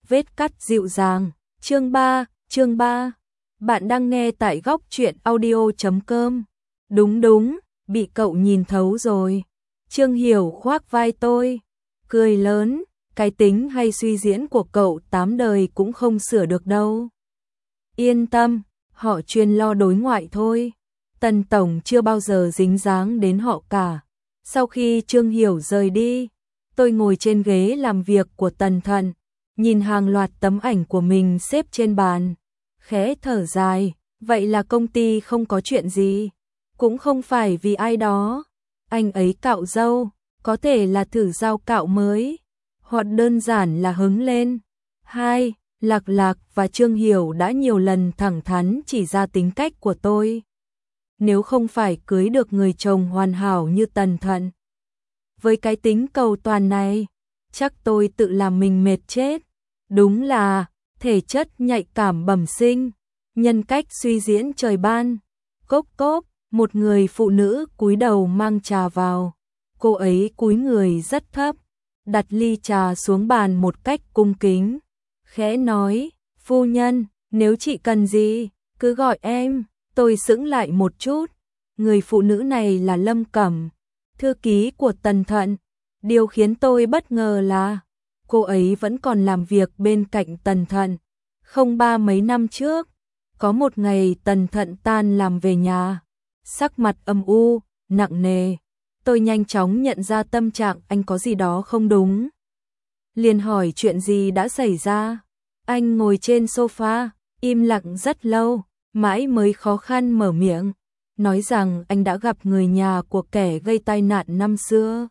vết cắt dịu dàng. Chương 3. Bạn đang nghe tại góc truyện audio.com. Đúng, bị cậu nhìn thấu rồi. Trương Hiểu khoác vai tôi, cười lớn, cái tính hay suy diễn của cậu 8 đời cũng không sửa được đâu. Yên tâm, họ chuyên lo đối ngoại thôi. Tần Tổng chưa bao giờ dính dáng đến họ cả. Sau khi Trương Hiểu rời đi, tôi ngồi trên ghế làm việc của Tần Thận, nhìn hàng loạt tấm ảnh của mình xếp trên bàn, khẽ thở dài, vậy là công ty không có chuyện gì, cũng không phải vì ai đó, anh ấy cạo râu, có thể là thử dao cạo mới, hoặc đơn giản là hứng lên. Hai, Lạc Lạc và Trương Hiểu đã nhiều lần thẳng thắn chỉ ra tính cách của tôi. Nếu không phải cưới được người chồng hoàn hảo như Tần Thận, với cái tính cầu toàn này, chắc tôi tự làm mình mệt chết. Đúng là thể chất nhạy cảm bẩm sinh, nhân cách suy diễn trời ban. Cốc cốc, một người phụ nữ cúi đầu mang trà vào. Cô ấy cúi người rất thấp, đặt ly trà xuống bàn một cách cung kính, khẽ nói, phu nhân, nếu chị cần gì, cứ gọi em. Tôi sững lại một chút, người phụ nữ này là Lâm Cẩm, thư ký của Tần Thận. Điều khiến tôi bất ngờ là cô ấy vẫn còn làm việc bên cạnh Tần Thận. Không ba mấy năm trước, có một ngày Tần Thận tan làm về nhà, sắc mặt âm u, nặng nề. Tôi nhanh chóng nhận ra tâm trạng anh có gì đó không đúng. Liền hỏi chuyện gì đã xảy ra. Anh ngồi trên sofa, im lặng rất lâu, mãi mới khó khăn mở miệng, nói rằng anh đã gặp người nhà của kẻ gây tai nạn năm xưa.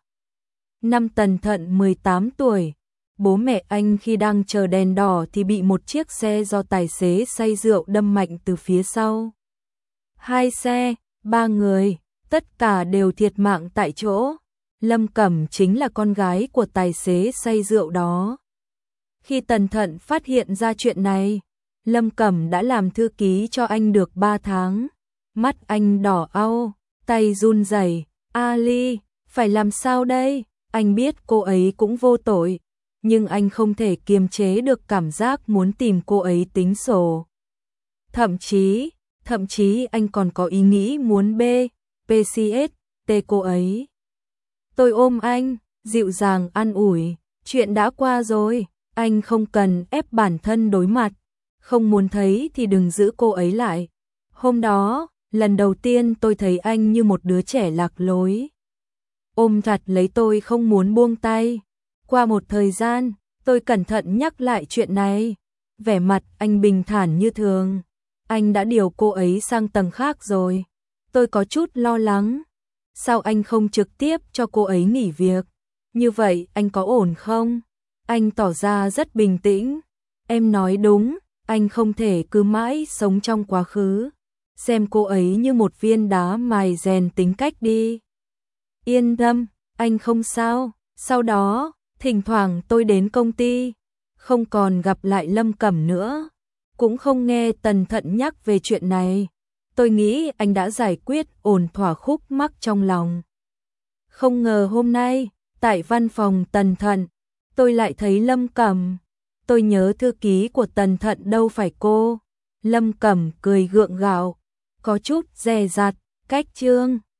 Năm Tần Thận 18 tuổi, bố mẹ anh khi đang chờ đèn đỏ thì bị một chiếc xe do tài xế say rượu đâm mạnh từ phía sau. 2 xe, 3 người, tất cả đều thiệt mạng tại chỗ. Lâm Cẩm chính là con gái của tài xế say rượu đó. Khi Tần Thận phát hiện ra chuyện này, Lâm Cẩm đã làm thư ký cho anh được 3 tháng. Mắt anh đỏ au, tay run rẩy. Ali, phải làm sao đây? Anh biết cô ấy cũng vô tội, nhưng anh không thể kiềm chế được cảm giác muốn tìm cô ấy tính sổ. Thậm chí anh còn có ý nghĩ muốn PCS cô ấy. Tôi ôm anh, dịu dàng an ủi, chuyện đã qua rồi, anh không cần ép bản thân đối mặt, không muốn thấy thì đừng giữ cô ấy lại. Hôm đó, lần đầu tiên tôi thấy anh như một đứa trẻ lạc lối. Ôm chặt lấy tôi không muốn buông tay. Qua một thời gian, tôi cẩn thận nhắc lại chuyện này. Vẻ mặt anh bình thản như thường. Anh đã điều cô ấy sang tầng khác rồi. Tôi có chút lo lắng. Sao anh không trực tiếp cho cô ấy nghỉ việc? Như vậy anh có ổn không? Anh tỏ ra rất bình tĩnh. Em nói đúng, anh không thể cứ mãi sống trong quá khứ. Xem cô ấy như một viên đá mài rèn tính cách đi. Yên tâm, anh không sao. Sau đó, thỉnh thoảng tôi đến công ty, không còn gặp lại Lâm Cẩm nữa, cũng không nghe Tần Thận nhắc về chuyện này. Tôi nghĩ anh đã giải quyết ổn thỏa khúc mắc trong lòng. Không ngờ hôm nay, tại văn phòng Tần Thận, tôi lại thấy Lâm Cẩm. Tôi nhớ thư ký của Tần Thận đâu phải cô. Lâm Cẩm cười gượng gạo, có chút dè dặt, cách Trương